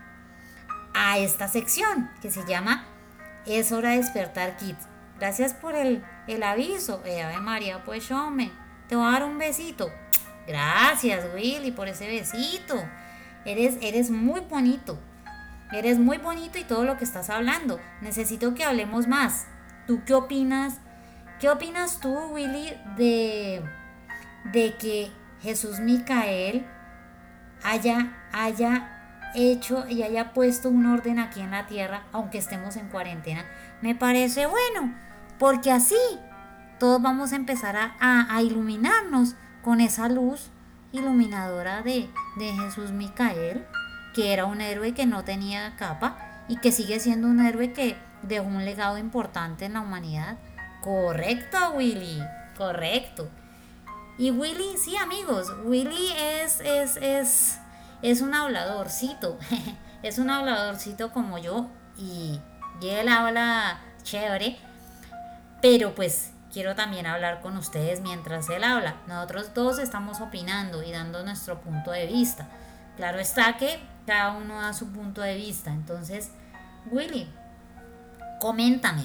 a esta sección que se llama Es hora de despertar Kids. Gracias por el, el aviso. Eh, Ave María, pues yo me... Te voy a dar un besito. Gracias, Willy, por ese besito. Eres, eres muy bonito. Eres muy bonito y todo lo que estás hablando. Necesito que hablemos más. ¿Tú qué opinas? ¿Qué opinas tú, Willy, de, de que Jesús Micael haya, haya hecho y haya puesto un orden aquí en la tierra, aunque estemos en cuarentena? Me parece bueno, porque así todos vamos a empezar a, a, a iluminarnos con esa luz iluminadora de, de Jesús Micael, que era un héroe que no tenía capa y que sigue siendo un héroe que dejó un legado importante en la humanidad. Correcto, Willy, correcto. Y Willy, sí, amigos, Willy es, es, es, es un habladorcito, es un habladorcito como yo, y, y él habla chévere, pero pues quiero también hablar con ustedes mientras él habla. Nosotros todos estamos opinando y dando nuestro punto de vista. Claro está que cada uno da su punto de vista. Entonces, Willy, coméntame,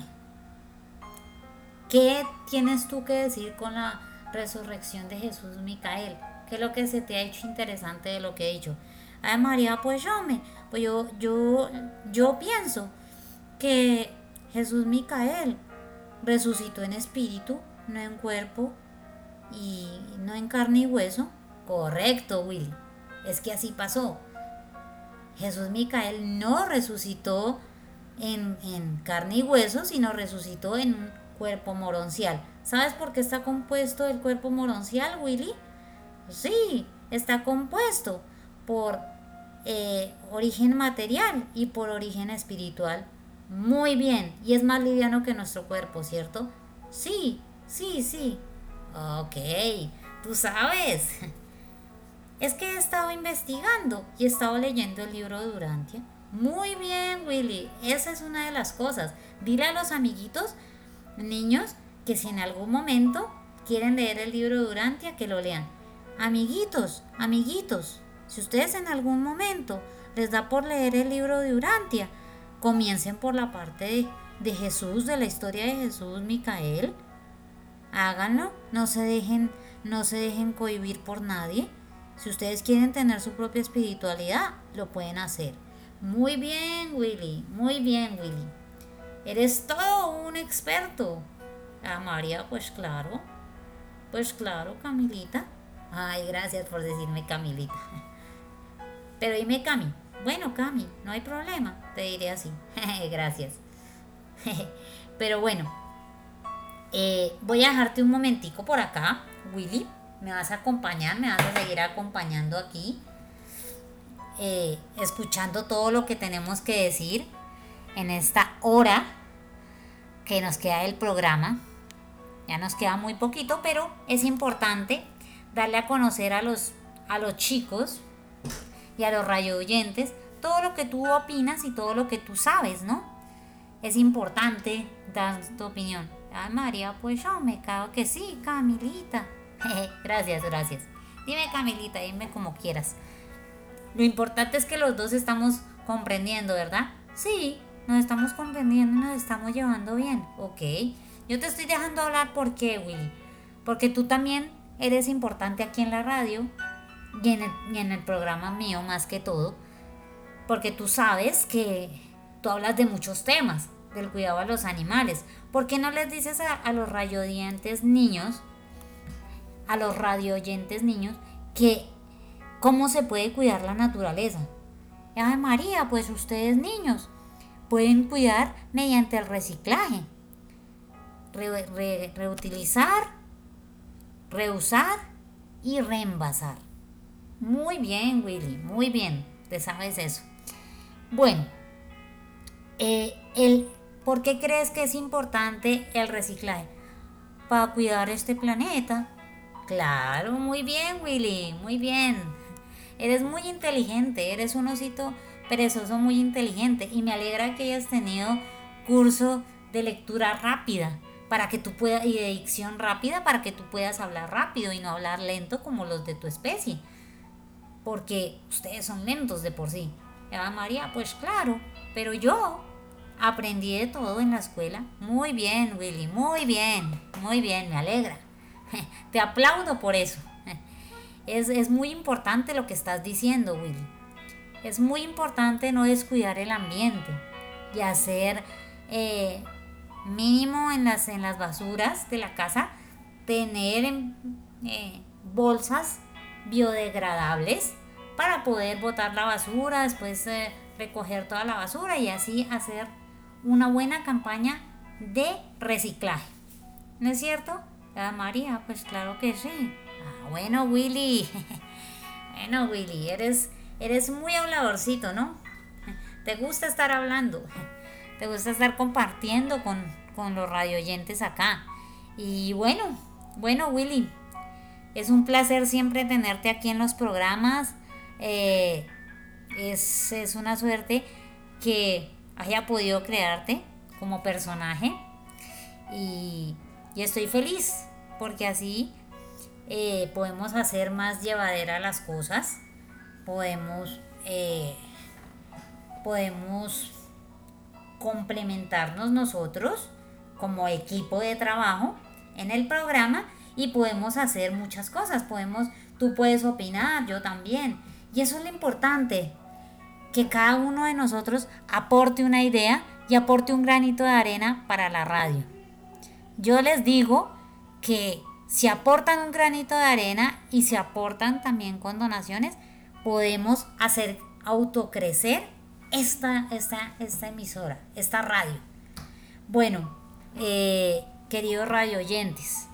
¿qué tienes tú que decir con la resurrección de Jesús Micael? ¿Qué es lo que se te ha hecho interesante de lo que he dicho? Ay, María, pues yo me, pues yo, yo, yo pienso que Jesús Micael resucitó en espíritu, no en cuerpo y no en carne y hueso. Correcto, Willy. Es que así pasó. Jesús Micael no resucitó en, en carne y hueso, sino resucitó en un cuerpo moroncial. ¿Sabes por qué está compuesto el cuerpo moroncial, Willy? Sí, está compuesto por eh, origen material y por origen espiritual. Muy bien, y es más liviano que nuestro cuerpo, ¿cierto? Sí, sí, sí. Ok, tú sabes. Es que he estado investigando y he estado leyendo el libro de Durantia. Muy bien, Willy, esa es una de las cosas. Dile a los amiguitos, niños, que si en algún momento quieren leer el libro de Durantia, que lo lean. Amiguitos, amiguitos, si ustedes en algún momento les da por leer el libro de Durantia, comiencen por la parte de, de Jesús, de la historia de Jesús Micael. Háganlo, no se dejen, no se dejen cohibir por nadie. Si ustedes quieren tener su propia espiritualidad, lo pueden hacer. Muy bien, Willy, muy bien, Willy. Eres todo un experto. Ah, María, pues claro, pues claro, Camilita. Ay, gracias por decirme Camilita. Pero dime Cami. Bueno, Cami, no hay problema, te diré así. Gracias. Pero bueno, eh, voy a dejarte un momentico por acá, Willy. Me vas a acompañar, me vas a seguir acompañando aquí, eh, escuchando todo lo que tenemos que decir en esta hora que nos queda del programa. Ya nos queda muy poquito, pero es importante darle a conocer a los, a los chicos y a los radio oyentes todo lo que tú opinas y todo lo que tú sabes, ¿no? Es importante dar tu opinión. Ay, María, pues yo me cago que sí, Camilita. Gracias, gracias. Dime, Camilita, dime como quieras. Lo importante es que los dos estamos comprendiendo, ¿verdad? Sí, nos estamos comprendiendo y nos estamos llevando bien. Ok. Yo te estoy dejando hablar, ¿por qué, Willy? Porque tú también eres importante aquí en la radio y en el, y en el programa mío más que todo. Porque tú sabes que tú hablas de muchos temas, del cuidado a los animales. ¿Por qué no les dices a, a los radiodientes niños, a los radio oyentes niños, que cómo se puede cuidar la naturaleza? Ay, María, pues ustedes niños pueden cuidar mediante el reciclaje. Re, re, reutilizar, reusar y reenvasar. Muy bien, Willy, muy bien, te sabes eso. Bueno, eh, el, ¿por qué crees que es importante el reciclaje? Para cuidar este planeta. Claro, muy bien, Willy, muy bien. Eres muy inteligente, eres un osito perezoso muy inteligente y me alegra que hayas tenido curso de lectura rápida para que tú puedas, y de dicción rápida para que tú puedas hablar rápido y no hablar lento como los de tu especie, porque ustedes son lentos de por sí. Ah, María, pues claro, pero yo aprendí de todo en la escuela. Muy bien, Willy, muy bien, muy bien, me alegra. Te aplaudo por eso. Es, es muy importante lo que estás diciendo, Willy. Es muy importante no descuidar el ambiente y hacer eh, mínimo en las, en las basuras de la casa, tener eh, bolsas biodegradables para poder botar la basura, después eh, recoger toda la basura y así hacer una buena campaña de reciclaje. ¿No es cierto? Ah, María, pues claro que sí. Ah, bueno, Willy. Bueno, Willy, eres, eres muy habladorcito, ¿no? Te gusta estar hablando. Te gusta estar compartiendo con, con los radioyentes acá. Y bueno, bueno, Willy, es un placer siempre tenerte aquí en los programas. Eh, es, es una suerte que haya podido crearte como personaje. Y, y estoy feliz porque así eh, podemos hacer más llevadera las cosas. Podemos, eh, podemos complementarnos nosotros como equipo de trabajo en el programa y podemos hacer muchas cosas. Podemos, tú puedes opinar, yo también. Y eso es lo importante, que cada uno de nosotros aporte una idea y aporte un granito de arena para la radio. Yo les digo que si aportan un granito de arena y se aportan también con donaciones, podemos hacer autocrecer esta, esta, esta emisora, esta radio. Bueno, eh, queridos radio oyentes,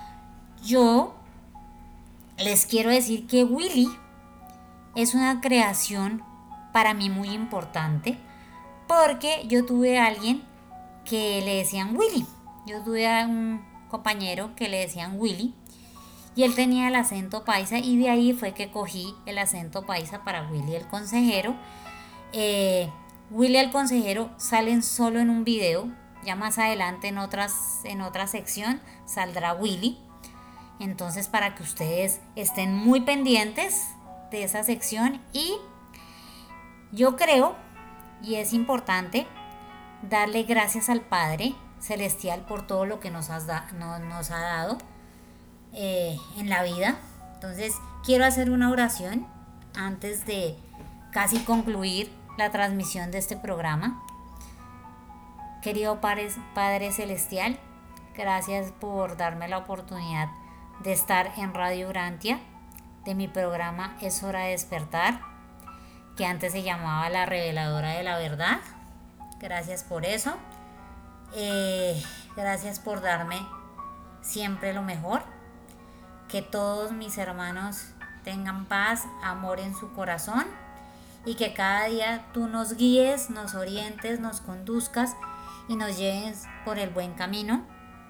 yo les quiero decir que Willy es una creación para mí muy importante, porque yo tuve a alguien que le decían Willy. Yo tuve a un compañero que le decían Willy y él tenía el acento paisa y de ahí fue que cogí el acento paisa para Willy el consejero. Eh, Willy el consejero salen solo en un video, ya más adelante en, otras, en otra sección saldrá Willy. Entonces, para que ustedes estén muy pendientes de esa sección, y yo creo, y es importante, darle gracias al Padre Celestial por todo lo que nos, has da, no, nos ha dado, eh, en la vida. Entonces quiero hacer una oración antes de casi concluir la transmisión de este programa. Querido Padre, Padre Celestial, gracias por darme la oportunidad de estar en Radio Urantia, de mi programa Es Hora de Despertar, que antes se llamaba La Reveladora de la Verdad. Gracias por eso. Eh, gracias por darme siempre lo mejor. Que todos mis hermanos tengan paz, amor en su corazón, y que cada día tú nos guíes, nos orientes, nos conduzcas y nos lleves por el buen camino.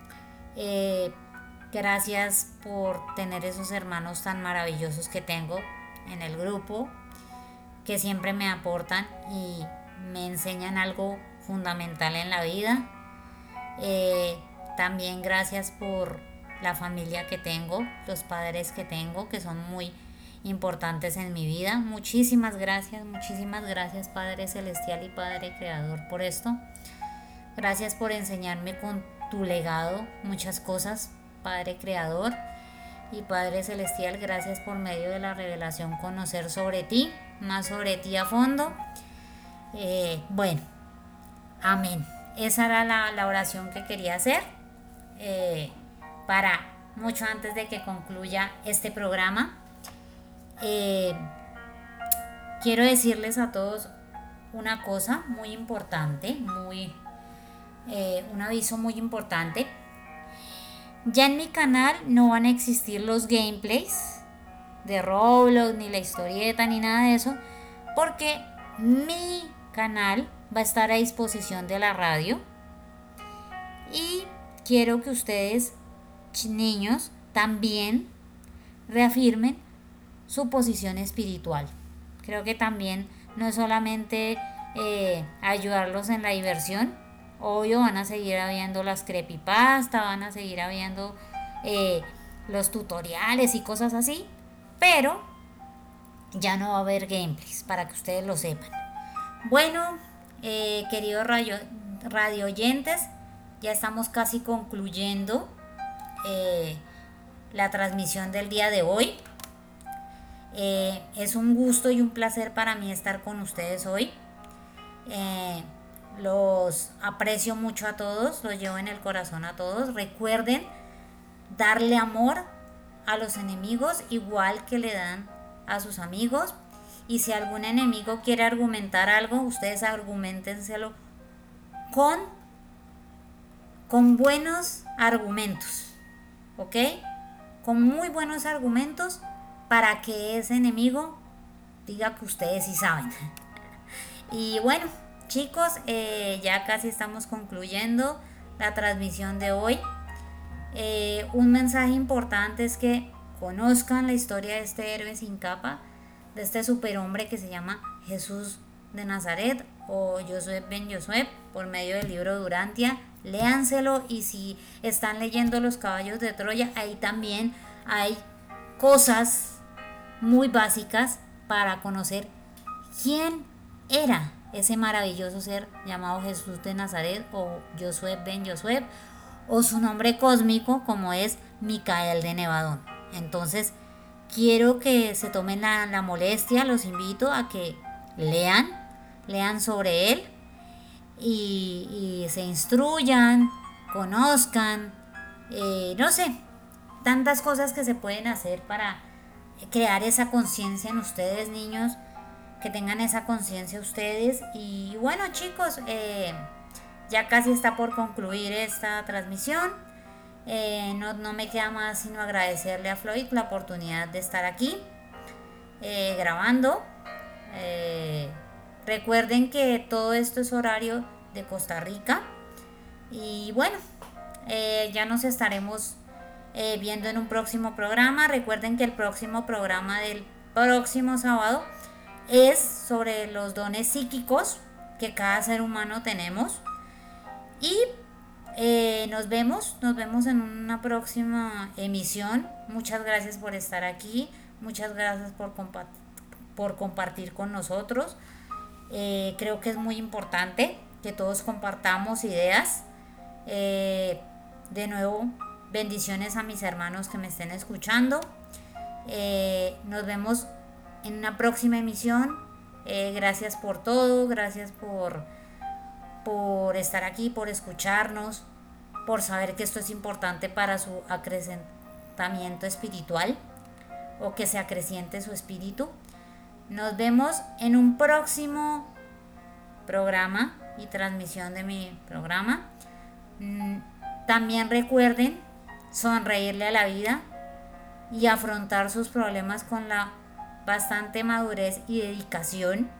Eh, gracias por tener esos hermanos tan maravillosos que tengo en el grupo, que siempre me aportan y me enseñan algo fundamental en la vida. Eh, también gracias por la familia que tengo, los padres que tengo, que son muy importantes en mi vida. Muchísimas gracias, muchísimas gracias, Padre Celestial y Padre Creador, por esto. Gracias por enseñarme con tu legado muchas cosas, Padre Creador y Padre Celestial. Gracias por medio de la revelación conocer sobre ti, más sobre ti a fondo. Eh, bueno, amén. Esa era la, la oración que quería hacer eh, para mucho antes de que concluya este programa. Eh, quiero decirles a todos una cosa muy importante, muy eh, un aviso muy importante. Ya en mi canal no van a existir los gameplays de Roblox, ni la historieta, ni nada de eso, porque mi canal va a estar a disposición de la radio. Y quiero que ustedes, niños, también reafirmen su posición espiritual. Creo que también no es solamente eh, ayudarlos en la diversión. Obvio, van a seguir habiendo las creepypasta, van a seguir habiendo eh, los tutoriales y cosas así, pero ya no va a haber gameplays, para que ustedes lo sepan. Bueno, eh, queridos radio, radio oyentes, ya estamos casi concluyendo eh, la transmisión del día de hoy. Eh, es un gusto y un placer para mí estar con ustedes hoy. Eh, los aprecio mucho a todos, los llevo en el corazón a todos. Recuerden darle amor a los enemigos igual que le dan a sus amigos. Y si algún enemigo quiere argumentar algo, ustedes argumentenselo con, con buenos argumentos, ¿ok? Con muy buenos argumentos para que ese enemigo diga que ustedes sí saben. Y bueno, chicos, eh, ya casi estamos concluyendo la transmisión de hoy. Eh, un mensaje importante es que conozcan la historia de este héroe sin capa, de este superhombre que se llama Jesús de Nazaret o Josué ben Josué, por medio del libro de Urantia. Léanselo, y si están leyendo Los Caballos de Troya, ahí también hay cosas muy básicas para conocer quién era ese maravilloso ser llamado Jesús de Nazaret o Josué ben Josué, o su nombre cósmico como es Micael de Nevadón. Entonces quiero que se tomen la, la molestia, los invito a que lean, lean sobre él y, y se instruyan, conozcan, eh, no sé, tantas cosas que se pueden hacer para crear esa conciencia en ustedes, niños, que tengan esa conciencia ustedes. Y bueno, chicos, eh, ya casi está por concluir esta transmisión. Eh, no, no me queda más sino agradecerle a Floyd la oportunidad de estar aquí eh, grabando. Eh, recuerden que todo esto es horario de Costa Rica. Y bueno, eh, ya nos estaremos eh, viendo en un próximo programa. Recuerden que el próximo programa del próximo sábado es sobre los dones psíquicos que cada ser humano tenemos. Y eh, nos vemos, nos vemos en una próxima emisión. Muchas gracias por estar aquí, muchas gracias por, compa- por compartir con nosotros. Eh, creo que es muy importante que todos compartamos ideas. Eh, de nuevo, Bendiciones a mis hermanos que me estén escuchando. Eh, nos vemos en una próxima emisión. Eh, gracias por todo, gracias por, por estar aquí, por escucharnos, por saber que esto es importante para su acrecentamiento espiritual o que se acreciente su espíritu. Nos vemos en un próximo programa y transmisión de mi programa. También recuerden sonreírle a la vida y afrontar sus problemas con la bastante madurez y dedicación.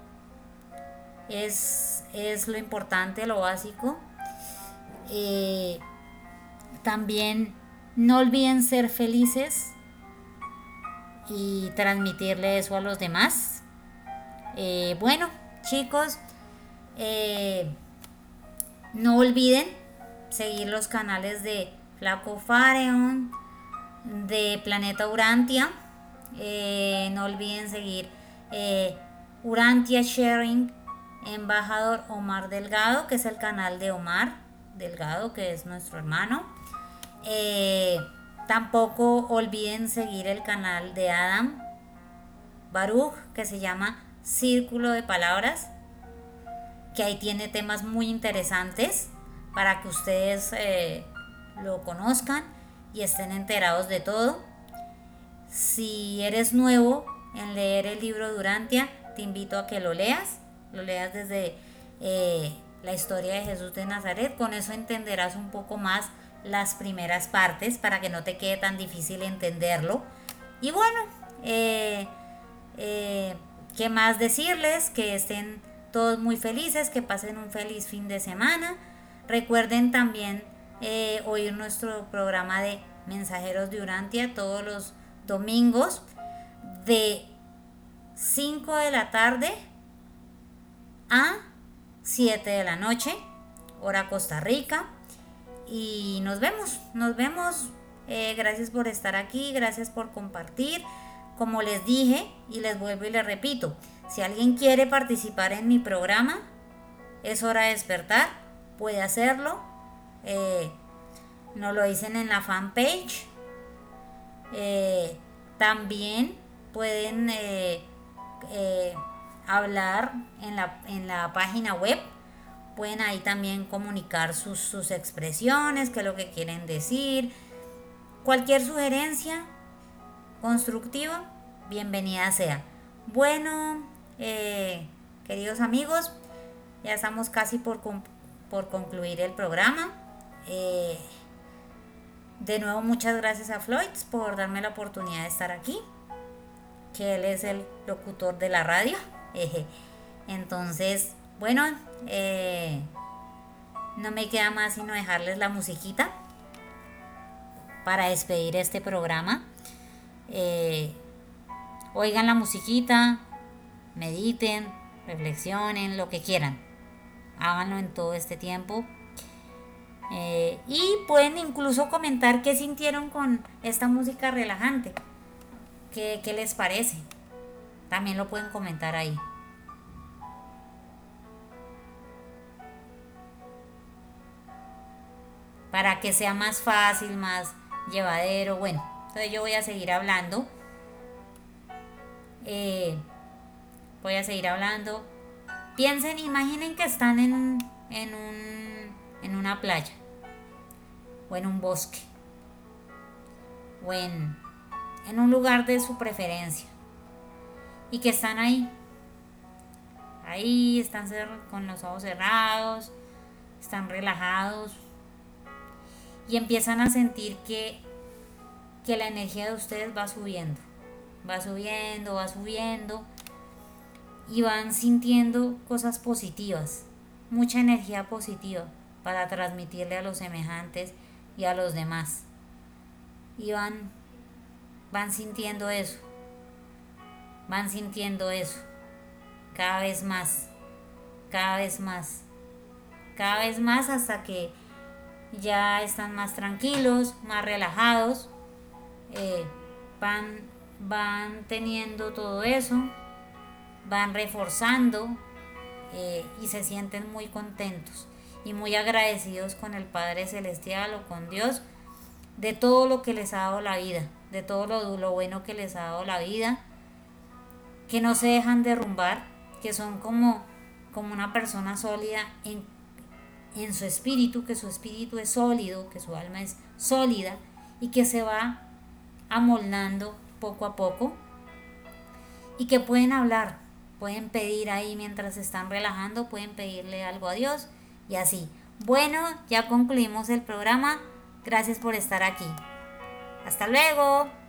Es, es lo importante, lo básico. Eh, también no olviden ser felices y transmitirle eso a los demás. Eh, bueno, chicos, eh, no olviden seguir los canales de Flaco Fareon, de Planeta Urantia. Eh, no olviden seguir eh, Urantia Sharing, Embajador Omar Delgado, que es el canal de Omar Delgado, que es nuestro hermano. Eh, tampoco olviden seguir el canal de Adam Baruch, que se llama Círculo de Palabras, que ahí tiene temas muy interesantes para que ustedes eh, lo conozcan y estén enterados de todo. Si eres nuevo en leer el libro de Urantia, te invito a que lo leas, lo leas desde eh, la historia de Jesús de Nazaret. Con eso entenderás un poco más las primeras partes para que no te quede tan difícil entenderlo. Y bueno, eh, eh, ¿qué más decirles? Que estén todos muy felices, que pasen un feliz fin de semana. Recuerden también eh, oír nuestro programa de Mensajeros de Urantia todos los domingos de cinco de la tarde a siete de la noche, hora Costa Rica. Y nos vemos, nos vemos. Eh, gracias por estar aquí, gracias por compartir. Como les dije y les vuelvo y les repito, si alguien quiere participar en mi programa, Es Hora de Despertar, puede hacerlo. Eh, nos lo dicen en la fanpage. Eh, también pueden eh, eh, hablar en la, en la página web. Pueden ahí también comunicar sus, sus expresiones, qué es lo que quieren decir. Cualquier sugerencia constructiva, bienvenida sea. Bueno, eh, queridos amigos, ya estamos casi por, por concluir el programa. Eh, de nuevo, muchas gracias a Floyd por darme la oportunidad de estar aquí, que él es el locutor de la radio. Entonces, bueno, eh, no me queda más sino dejarles la musiquita para despedir este programa. Eh, oigan la musiquita, mediten, reflexionen, lo que quieran. Háganlo en todo este tiempo. Eh, y pueden incluso comentar qué sintieron con esta música relajante. ¿Qué, qué les parece? También lo pueden comentar ahí. Para que sea más fácil, más llevadero. Bueno, entonces yo voy a seguir hablando. Eh, voy a seguir hablando. Piensen, imaginen que están en un, en un, en una playa, o en un bosque, o en, en un lugar de su preferencia, y que están ahí. Ahí están con los ojos cerrados, están relajados, y empiezan a sentir que, que la energía de ustedes va subiendo, va subiendo, va subiendo, y van sintiendo cosas positivas, mucha energía positiva para transmitirle a los semejantes y a los demás. Y van, van sintiendo eso, van sintiendo eso, cada vez más, cada vez más, cada vez más, hasta que ya están más tranquilos, más relajados. Eh, van, van teniendo todo eso, van reforzando eh, y se sienten muy contentos y muy agradecidos con el Padre Celestial o con Dios de todo lo que les ha dado la vida, de todo lo, lo bueno que les ha dado la vida, que no se dejan derrumbar, que son como, como una persona sólida en, en su espíritu, que su espíritu es sólido, que su alma es sólida y que se va amoldando poco a poco y que pueden hablar, pueden pedir ahí mientras se están relajando, pueden pedirle algo a Dios y así. Bueno, ya concluimos el programa. Gracias por estar aquí. Hasta luego.